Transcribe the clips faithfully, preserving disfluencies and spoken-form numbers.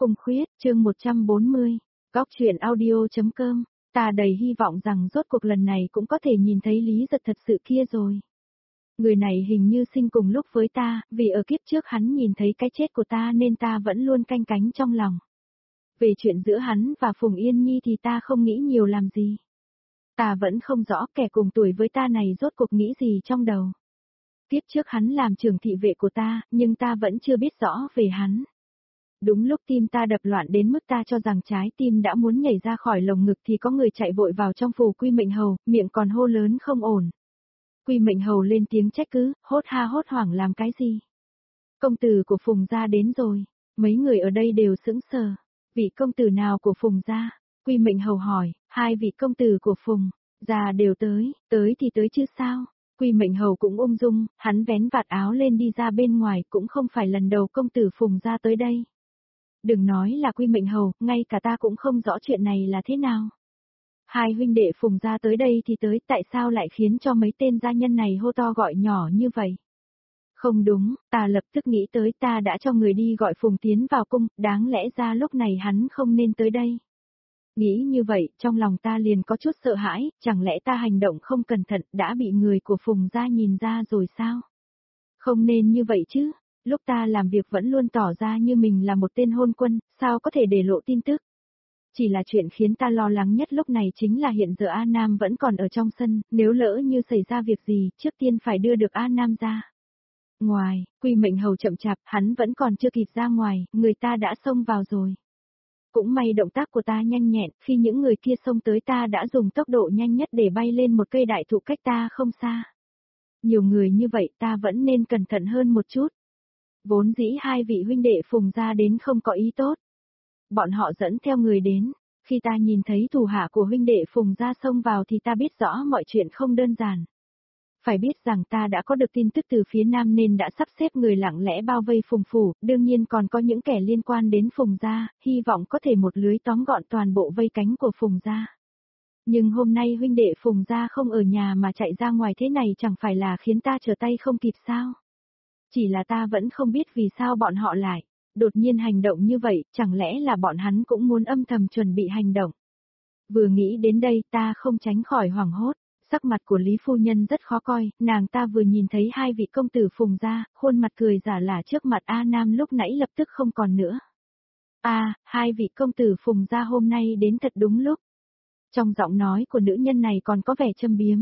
Cung Khuyết, chương một trăm bốn mươi, góc truyện audio.com, ta đầy hy vọng rằng rốt cuộc lần này cũng có thể nhìn thấy Lý Giật thật sự kia rồi. Người này hình như sinh cùng lúc với ta, vì ở kiếp trước hắn nhìn thấy cái chết của ta nên ta vẫn luôn canh cánh trong lòng. Về chuyện giữa hắn và Phùng Yên Nhi thì ta không nghĩ nhiều làm gì. Ta vẫn không rõ kẻ cùng tuổi với ta này rốt cuộc nghĩ gì trong đầu. Tiếp trước hắn làm trưởng thị vệ của ta, nhưng ta vẫn chưa biết rõ về hắn. Đúng lúc tim ta đập loạn đến mức ta cho rằng trái tim đã muốn nhảy ra khỏi lồng ngực thì có người chạy vội vào trong phủ Quy Mệnh Hầu, miệng còn hô lớn không ổn. Quy Mệnh Hầu lên tiếng trách cứ, hốt ha hốt hoảng làm cái gì? Công tử của Phùng gia đến rồi, mấy người ở đây đều sững sờ. Vị công tử nào của Phùng gia? Quy Mệnh Hầu hỏi, hai vị công tử của Phùng gia đều tới, tới thì tới chứ sao? Quy Mệnh Hầu cũng ung dung, hắn vén vạt áo lên đi ra bên ngoài, cũng không phải lần đầu công tử Phùng gia tới đây. Đừng nói là Quy Mệnh Hầu, ngay cả ta cũng không rõ chuyện này là thế nào. Hai huynh đệ Phùng gia tới đây thì tới, tại sao lại khiến cho mấy tên gia nhân này hô to gọi nhỏ như vậy? Không đúng, ta lập tức nghĩ tới ta đã cho người đi gọi Phùng tiến vào cung, đáng lẽ ra lúc này hắn không nên tới đây. Nghĩ như vậy, trong lòng ta liền có chút sợ hãi, chẳng lẽ ta hành động không cẩn thận đã bị người của Phùng gia nhìn ra rồi sao? Không nên như vậy chứ, lúc ta làm việc vẫn luôn tỏ ra như mình là một tên hôn quân, sao có thể để lộ tin tức? Chỉ là chuyện khiến ta lo lắng nhất lúc này chính là hiện giờ A Nam vẫn còn ở trong sân, nếu lỡ như xảy ra việc gì, trước tiên phải đưa được A Nam ra. Ngoài, Quy Mệnh Hầu chậm chạp, hắn vẫn còn chưa kịp ra ngoài, người ta đã xông vào rồi. Cũng may động tác của ta nhanh nhẹn, khi những người kia xông tới ta đã dùng tốc độ nhanh nhất để bay lên một cây đại thụ cách ta không xa. Nhiều người như vậy ta vẫn nên cẩn thận hơn một chút. Vốn dĩ hai vị huynh đệ Phùng gia đến không có ý tốt. Bọn họ dẫn theo người đến, khi ta nhìn thấy thủ hạ của huynh đệ Phùng gia xông vào thì ta biết rõ mọi chuyện không đơn giản. Phải biết rằng ta đã có được tin tức từ phía Nam nên đã sắp xếp người lặng lẽ bao vây Phùng phủ, đương nhiên còn có những kẻ liên quan đến Phùng gia, hy vọng có thể một lưới tóm gọn toàn bộ vây cánh của Phùng gia. Nhưng hôm nay huynh đệ Phùng gia không ở nhà mà chạy ra ngoài thế này chẳng phải là khiến ta trở tay không kịp sao? Chỉ là ta vẫn không biết vì sao bọn họ lại đột nhiên hành động như vậy, chẳng lẽ là bọn hắn cũng muốn âm thầm chuẩn bị hành động. Vừa nghĩ đến đây ta không tránh khỏi hoảng hốt. Sắc mặt của Lý Phu Nhân rất khó coi, nàng ta vừa nhìn thấy hai vị công tử Phùng gia, khuôn mặt cười giả lả trước mặt A Nam lúc nãy lập tức không còn nữa. A, à, hai vị công tử Phùng gia hôm nay đến thật đúng lúc. Trong giọng nói của nữ nhân này còn có vẻ châm biếm.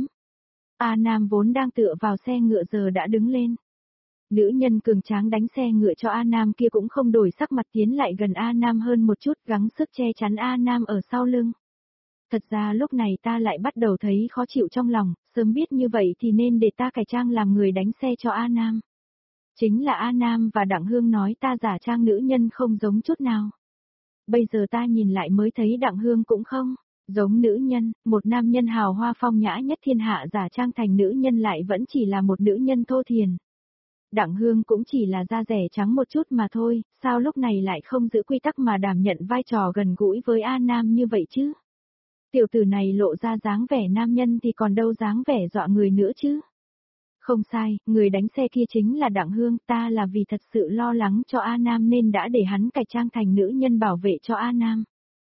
A Nam vốn đang tựa vào xe ngựa giờ đã đứng lên. Nữ nhân cường tráng đánh xe ngựa cho A Nam kia cũng không đổi sắc mặt tiến lại gần A Nam hơn một chút, gắng sức che chắn A Nam ở sau lưng. Thật ra lúc này ta lại bắt đầu thấy khó chịu trong lòng, sớm biết như vậy thì nên để ta cải trang làm người đánh xe cho A Nam. Chính là A Nam và Đặng Hương nói ta giả trang nữ nhân không giống chút nào. Bây giờ ta nhìn lại mới thấy Đặng Hương cũng không giống nữ nhân, một nam nhân hào hoa phong nhã nhất thiên hạ giả trang thành nữ nhân lại vẫn chỉ là một nữ nhân thô thiền. Đặng Hương cũng chỉ là da rẻ trắng một chút mà thôi, sao lúc này lại không giữ quy tắc mà đảm nhận vai trò gần gũi với A Nam như vậy chứ? Tiểu tử này lộ ra dáng vẻ nam nhân thì còn đâu dáng vẻ dọa người nữa chứ. Không sai, người đánh xe kia chính là Đặng Hương, ta là vì thật sự lo lắng cho A Nam nên đã để hắn cải trang thành nữ nhân bảo vệ cho A Nam.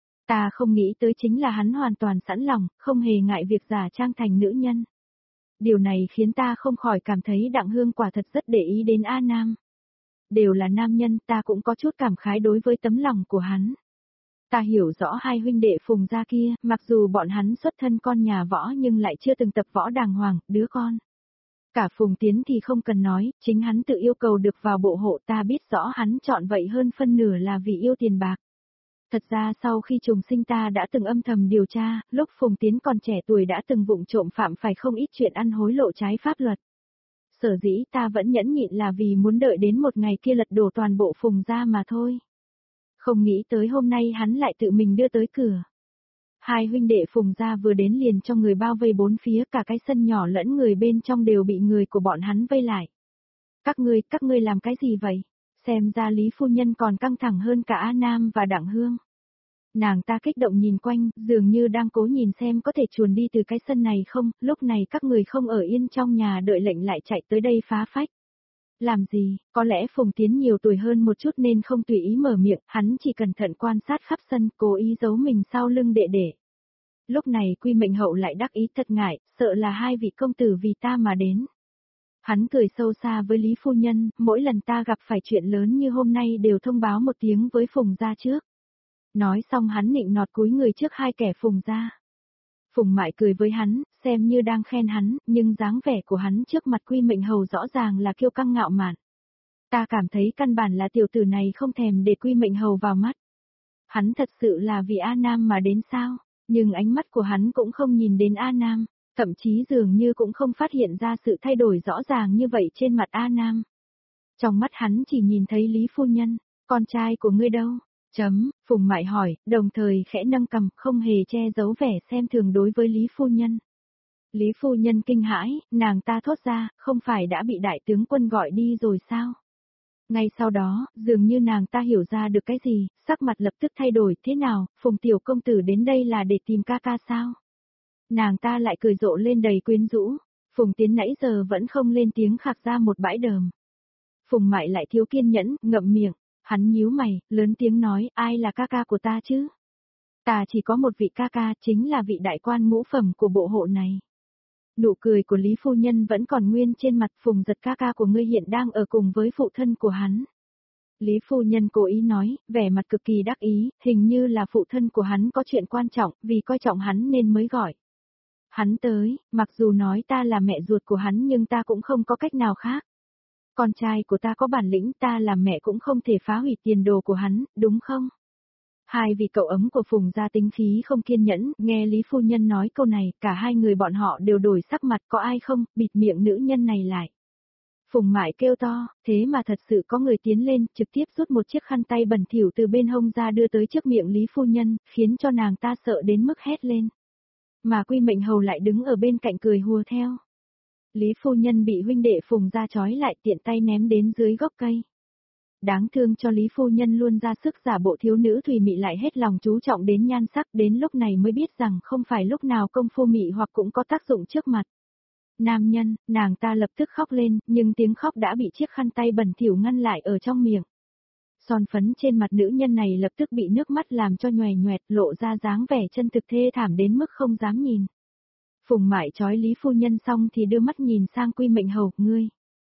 Ta không nghĩ tới chính là hắn hoàn toàn sẵn lòng, không hề ngại việc giả trang thành nữ nhân. Điều này khiến ta không khỏi cảm thấy Đặng Hương quả thật rất để ý đến A Nam. Đều là nam nhân, ta cũng có chút cảm khái đối với tấm lòng của hắn. Ta hiểu rõ hai huynh đệ Phùng gia kia, mặc dù bọn hắn xuất thân con nhà võ nhưng lại chưa từng tập võ đàng hoàng, đứa con. Cả Phùng Tiến thì không cần nói, chính hắn tự yêu cầu được vào bộ hộ, ta biết rõ hắn chọn vậy hơn phân nửa là vì yêu tiền bạc. Thật ra sau khi trùng sinh ta đã từng âm thầm điều tra, lúc Phùng Tiến còn trẻ tuổi đã từng vụng trộm phạm phải không ít chuyện ăn hối lộ trái pháp luật. Sở dĩ ta vẫn nhẫn nhịn là vì muốn đợi đến một ngày kia lật đổ toàn bộ Phùng gia mà thôi. Không nghĩ tới hôm nay hắn lại tự mình đưa tới cửa. Hai huynh đệ Phùng gia vừa đến liền cho người bao vây bốn phía, cả cái sân nhỏ lẫn người bên trong đều bị người của bọn hắn vây lại. Các ngươi, các ngươi làm cái gì vậy? Xem ra Lý Phu Nhân còn căng thẳng hơn cả A Nam và Đặng Hương. Nàng ta kích động nhìn quanh, dường như đang cố nhìn xem có thể chuồn đi từ cái sân này không, lúc này các người không ở yên trong nhà đợi lệnh lại chạy tới đây phá phách. Làm gì, có lẽ Phùng Tiến nhiều tuổi hơn một chút nên không tùy ý mở miệng, hắn chỉ cẩn thận quan sát khắp sân, cố ý giấu mình sau lưng đệ đệ. Lúc này Quy Mệnh Hậu lại đắc ý thật ngại, sợ là hai vị công tử vì ta mà đến. Hắn cười sâu xa với Lý Phu Nhân, mỗi lần ta gặp phải chuyện lớn như hôm nay đều thông báo một tiếng với Phùng gia trước. Nói xong hắn nịnh nọt cúi người trước hai kẻ Phùng gia. Phùng Mại cười với hắn, xem như đang khen hắn, nhưng dáng vẻ của hắn trước mặt Quy Mệnh Hầu rõ ràng là kiêu căng ngạo mạn. Ta cảm thấy căn bản là tiểu tử này không thèm để Quy Mệnh Hầu vào mắt. Hắn thật sự là vì A Nam mà đến sao, nhưng ánh mắt của hắn cũng không nhìn đến A Nam, thậm chí dường như cũng không phát hiện ra sự thay đổi rõ ràng như vậy trên mặt A Nam. Trong mắt hắn chỉ nhìn thấy Lý Phu Nhân, con trai của ngươi đâu? Chấm, Phùng Mại hỏi, đồng thời khẽ nâng cằm, không hề che giấu vẻ xem thường đối với Lý Phu Nhân. Lý Phu Nhân kinh hãi, nàng ta thốt ra, không phải đã bị đại tướng quân gọi đi rồi sao? Ngay sau đó, dường như nàng ta hiểu ra được cái gì, sắc mặt lập tức thay đổi, thế nào, Phùng tiểu công tử đến đây là để tìm ca ca sao? Nàng ta lại cười rộ lên đầy quyến rũ, Phùng Tiến nãy giờ vẫn không lên tiếng khạc ra một bãi đờm. Phùng Mại lại thiếu kiên nhẫn, ngậm miệng, hắn nhíu mày, lớn tiếng nói, ai là ca ca của ta chứ? Ta chỉ có một vị ca ca, chính là vị đại quan ngũ phẩm của bộ hộ này. Nụ cười của Lý Phu Nhân vẫn còn nguyên trên mặt, Phùng Giật ca ca của ngươi hiện đang ở cùng với phụ thân của hắn. Lý Phu Nhân cố ý nói, vẻ mặt cực kỳ đắc ý, hình như là phụ thân của hắn có chuyện quan trọng, vì coi trọng hắn nên mới gọi. Hắn tới, mặc dù nói ta là mẹ ruột của hắn nhưng ta cũng không có cách nào khác. Con trai của ta có bản lĩnh, ta làm mẹ cũng không thể phá hủy tiền đồ của hắn, đúng không? Hai vị cậu ấm của Phùng gia tính khí không kiên nhẫn, nghe Lý Phu Nhân nói câu này, cả hai người bọn họ đều đổi sắc mặt, có ai không, bịt miệng nữ nhân này lại. Phùng Mại kêu to, thế mà thật sự có người tiến lên, trực tiếp rút một chiếc khăn tay bẩn thỉu từ bên hông ra đưa tới trước miệng Lý Phu Nhân, khiến cho nàng ta sợ đến mức hét lên. Mà Quy Mệnh Hầu lại đứng ở bên cạnh cười hùa theo. Lý Phu Nhân bị huynh đệ Phùng gia trói lại tiện tay ném đến dưới gốc cây. Đáng thương cho Lý Phu Nhân luôn ra sức giả bộ thiếu nữ thùy mị lại hết lòng chú trọng đến nhan sắc, đến lúc này mới biết rằng không phải lúc nào công phu mị hoặc cũng có tác dụng trước mặt. Nam nhân, nàng ta lập tức khóc lên, nhưng tiếng khóc đã bị chiếc khăn tay bẩn thỉu ngăn lại ở trong miệng. Son phấn trên mặt nữ nhân này lập tức bị nước mắt làm cho nhòe nhoẹt, lộ ra dáng vẻ chân thực thê thảm đến mức không dám nhìn. Phùng Mại trói Lý Phu Nhân xong thì đưa mắt nhìn sang Quy Mệnh Hầu, ngươi.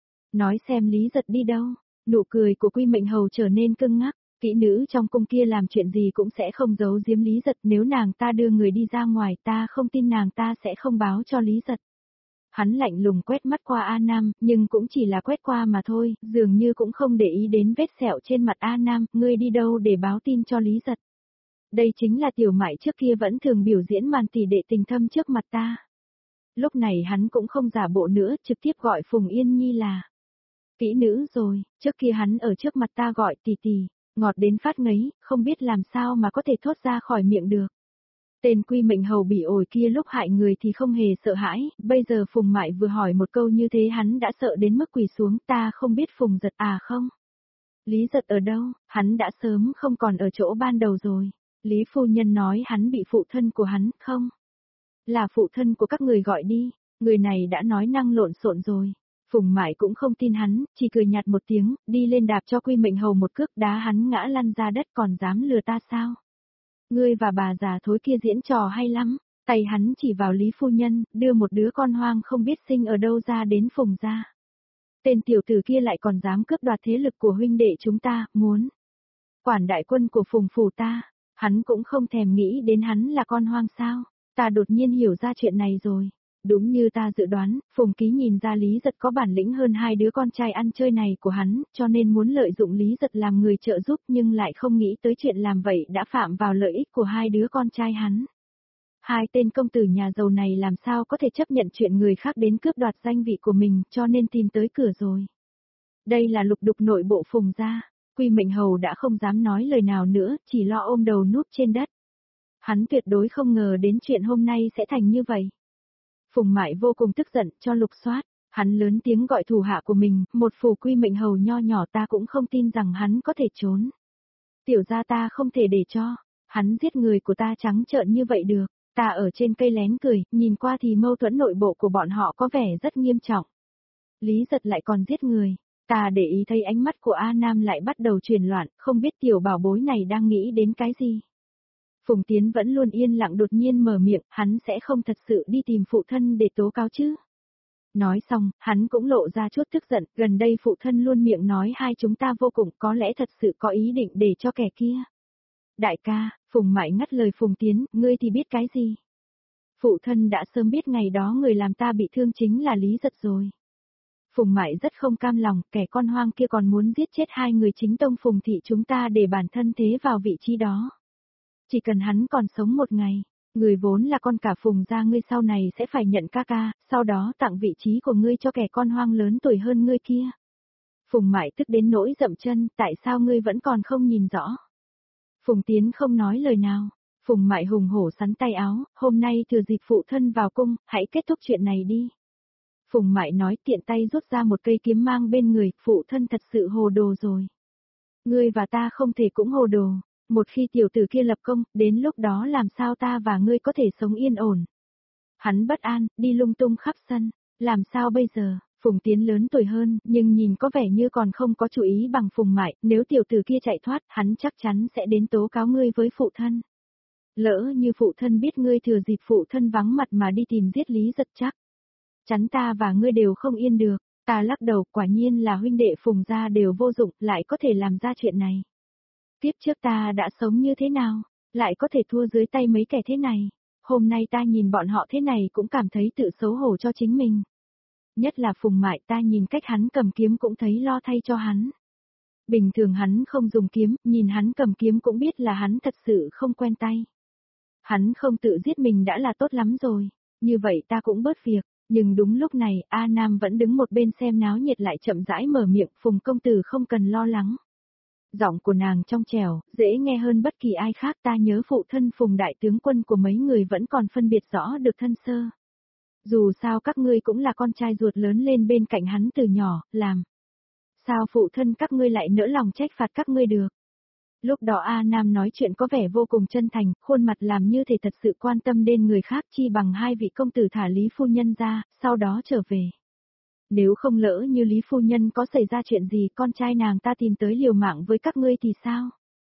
Nói xem Lý Giật đi đâu, nụ cười của Quy Mệnh Hầu trở nên cưng ngắc, kỹ nữ trong cung kia làm chuyện gì cũng sẽ không giấu giếm Lý Giật, nếu nàng ta đưa người đi ra ngoài ta không tin nàng ta sẽ không báo cho Lý Giật. Hắn lạnh lùng quét mắt qua A Nam, nhưng cũng chỉ là quét qua mà thôi, dường như cũng không để ý đến vết sẹo trên mặt A Nam, ngươi đi đâu để báo tin cho Lý Giật. Đây chính là tiểu Mại trước kia vẫn thường biểu diễn màn tỷ đệ tình thâm trước mặt ta. Lúc này hắn cũng không giả bộ nữa, trực tiếp gọi Phùng Yên Nhi là kỹ nữ rồi, trước kia hắn ở trước mặt ta gọi tỷ tỷ, ngọt đến phát ngấy, không biết làm sao mà có thể thốt ra khỏi miệng được. Tên Quy Mệnh Hầu bị ổi kia lúc hại người thì không hề sợ hãi, bây giờ Phùng Mại vừa hỏi một câu như thế hắn đã sợ đến mức quỳ xuống, ta không biết Phùng Giật à không? Lý Giật ở đâu, hắn đã sớm không còn ở chỗ ban đầu rồi. Lý Phu Nhân nói hắn bị phụ thân của hắn, không? Là phụ thân của các người gọi đi, người này đã nói năng lộn xộn rồi. Phùng Mại cũng không tin hắn, chỉ cười nhạt một tiếng, đi lên đạp cho Quy Mệnh Hầu một cước đá hắn ngã lăn ra đất, còn dám lừa ta sao? Ngươi và bà già thối kia diễn trò hay lắm, tay hắn chỉ vào Lý Phu Nhân, đưa một đứa con hoang không biết sinh ở đâu ra đến Phùng gia. Tên tiểu tử kia lại còn dám cướp đoạt thế lực của huynh đệ chúng ta, muốn quản đại quân của Phùng phủ ta, hắn cũng không thèm nghĩ đến hắn là con hoang sao, ta đột nhiên hiểu ra chuyện này rồi. Đúng như ta dự đoán, Phùng Ký nhìn ra Lý Giật có bản lĩnh hơn hai đứa con trai ăn chơi này của hắn, cho nên muốn lợi dụng Lý Giật làm người trợ giúp nhưng lại không nghĩ tới chuyện làm vậy đã phạm vào lợi ích của hai đứa con trai hắn. Hai tên công tử nhà giàu này làm sao có thể chấp nhận chuyện người khác đến cướp đoạt danh vị của mình, cho nên tìm tới cửa rồi. Đây là lục đục nội bộ Phùng gia, Quy Mệnh Hầu đã không dám nói lời nào nữa, chỉ lo ôm đầu núp trên đất. Hắn tuyệt đối không ngờ đến chuyện hôm nay sẽ thành như vậy. Phùng Mại vô cùng tức giận, cho lục soát, hắn lớn tiếng gọi thủ hạ của mình, một phù Quy Mệnh Hầu nho nhỏ ta cũng không tin rằng hắn có thể trốn. Tiểu gia ta không thể để cho, hắn giết người của ta trắng trợn như vậy được, ta ở trên cây lén cười, nhìn qua thì mâu thuẫn nội bộ của bọn họ có vẻ rất nghiêm trọng. Lý Giật lại còn giết người, Ta để ý thấy ánh mắt của A Nam lại bắt đầu chuyển loạn, không biết tiểu bảo bối này đang nghĩ đến cái gì. Phùng Tiến vẫn luôn yên lặng đột nhiên mở miệng, hắn sẽ không thật sự đi tìm phụ thân để tố cáo chứ. Nói xong, hắn cũng lộ ra chút tức giận, gần đây phụ thân luôn miệng nói hai chúng ta vô cùng, có lẽ thật sự có ý định để cho kẻ kia. Đại ca, Phùng Mại ngắt lời Phùng Tiến, ngươi thì biết cái gì? Phụ thân đã sớm biết ngày đó người làm ta bị thương chính là Lý Giật rồi. Phùng Mại rất không cam lòng, kẻ con hoang kia còn muốn giết chết hai người chính tông Phùng thị chúng ta để bản thân thế vào vị trí đó. Chỉ cần hắn còn sống một ngày, người vốn là con cả Phùng gia ngươi sau này sẽ phải nhận ca ca, sau đó tặng vị trí của ngươi cho kẻ con hoang lớn tuổi hơn ngươi kia. Phùng Mại tức đến nỗi dậm chân, tại sao ngươi vẫn còn không nhìn rõ? Phùng Tiến không nói lời nào. Phùng Mại hùng hổ sắn tay áo, hôm nay thừa dịp phụ thân vào cung, hãy kết thúc chuyện này đi. Phùng Mại nói tiện tay rút ra một cây kiếm mang bên người, phụ thân thật sự hồ đồ rồi. Ngươi và ta không thể cũng hồ đồ, một khi tiểu tử kia lập công, đến lúc đó làm sao ta và ngươi có thể sống yên ổn. Hắn bất an, đi lung tung khắp sân, làm sao bây giờ? Phùng Tiến lớn tuổi hơn, nhưng nhìn có vẻ như còn không có chú ý bằng Phùng Mại, nếu tiểu tử kia chạy thoát, hắn chắc chắn sẽ đến tố cáo ngươi với phụ thân. Lỡ như phụ thân biết ngươi thừa dịp phụ thân vắng mặt mà đi tìm giết Lý Giật chắc. Chắn ta và ngươi đều không yên được, ta lắc đầu, quả nhiên là huynh đệ Phùng gia đều vô dụng, lại có thể làm ra chuyện này. Tiếp trước ta đã sống như thế nào, lại có thể thua dưới tay mấy kẻ thế này, hôm nay ta nhìn bọn họ thế này cũng cảm thấy tự xấu hổ cho chính mình. Nhất là Phùng Mại, ta nhìn cách hắn cầm kiếm cũng thấy lo thay cho hắn. Bình thường hắn không dùng kiếm, nhìn hắn cầm kiếm cũng biết là hắn thật sự không quen tay. Hắn không tự giết mình đã là tốt lắm rồi, như vậy ta cũng bớt việc, nhưng đúng lúc này, A Nam vẫn đứng một bên xem náo nhiệt lại chậm rãi mở miệng, Phùng công tử không cần lo lắng. Giọng của nàng trong trẻo, dễ nghe hơn bất kỳ ai khác, ta nhớ phụ thân Phùng đại tướng quân của mấy người vẫn còn phân biệt rõ được thân sơ. Dù sao các ngươi cũng là con trai ruột lớn lên bên cạnh hắn từ nhỏ, làm. Sao phụ thân các ngươi lại nỡ lòng trách phạt các ngươi được? Lúc đó A Nam nói chuyện có vẻ vô cùng chân thành, khuôn mặt làm như thể thật sự quan tâm đến người khác chi bằng hai vị công tử thả Lý Phu Nhân ra, sau đó trở về. Nếu không lỡ như Lý Phu Nhân có xảy ra chuyện gì con trai nàng ta tìm tới liều mạng với các ngươi thì sao?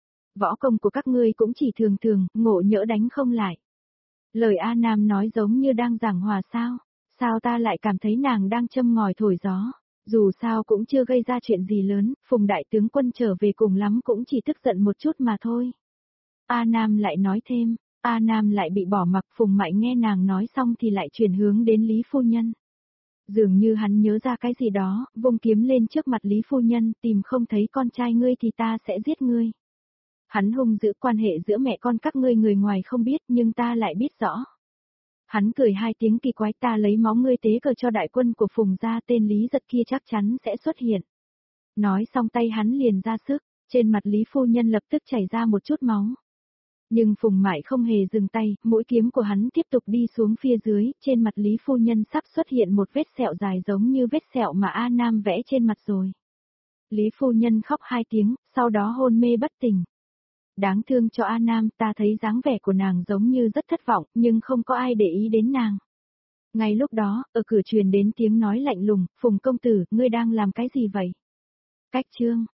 Võ công của các ngươi cũng chỉ thường thường, ngộ nhỡ đánh không lại. Lời A Nam nói giống như đang giảng hòa sao, sao ta lại cảm thấy nàng đang châm ngòi thổi gió. Dù sao cũng chưa gây ra chuyện gì lớn, Phùng đại tướng quân trở về cùng lắm cũng chỉ tức giận một chút mà thôi. A Nam lại nói thêm, A Nam lại bị bỏ mặc, Phùng Mại nghe nàng nói xong thì lại chuyển hướng đến Lý Phu Nhân. Dường như hắn nhớ ra cái gì đó, vung kiếm lên trước mặt Lý Phu Nhân, tìm không thấy con trai ngươi thì ta sẽ giết ngươi. Hắn hung giữ quan hệ giữa mẹ con các ngươi người ngoài không biết nhưng ta lại biết rõ. Hắn cười hai tiếng kỳ quái, ta lấy máu ngươi tế cờ cho đại quân của Phùng gia, tên Lý Giật kia chắc chắn sẽ xuất hiện. Nói xong tay hắn liền ra sức, trên mặt Lý Phu Nhân lập tức chảy ra một chút máu. Nhưng Phùng Mại không hề dừng tay, mũi kiếm của hắn tiếp tục đi xuống phía dưới, trên mặt Lý Phu Nhân sắp xuất hiện một vết sẹo dài giống như vết sẹo mà A Nam vẽ trên mặt rồi. Lý Phu Nhân khóc hai tiếng, sau đó hôn mê bất tỉnh. Đáng thương cho A Nam, ta thấy dáng vẻ của nàng giống như rất thất vọng, nhưng không có ai để ý đến nàng. Ngay lúc đó, ở cửa truyền đến tiếng nói lạnh lùng, Phùng công tử, ngươi đang làm cái gì vậy? Cách chương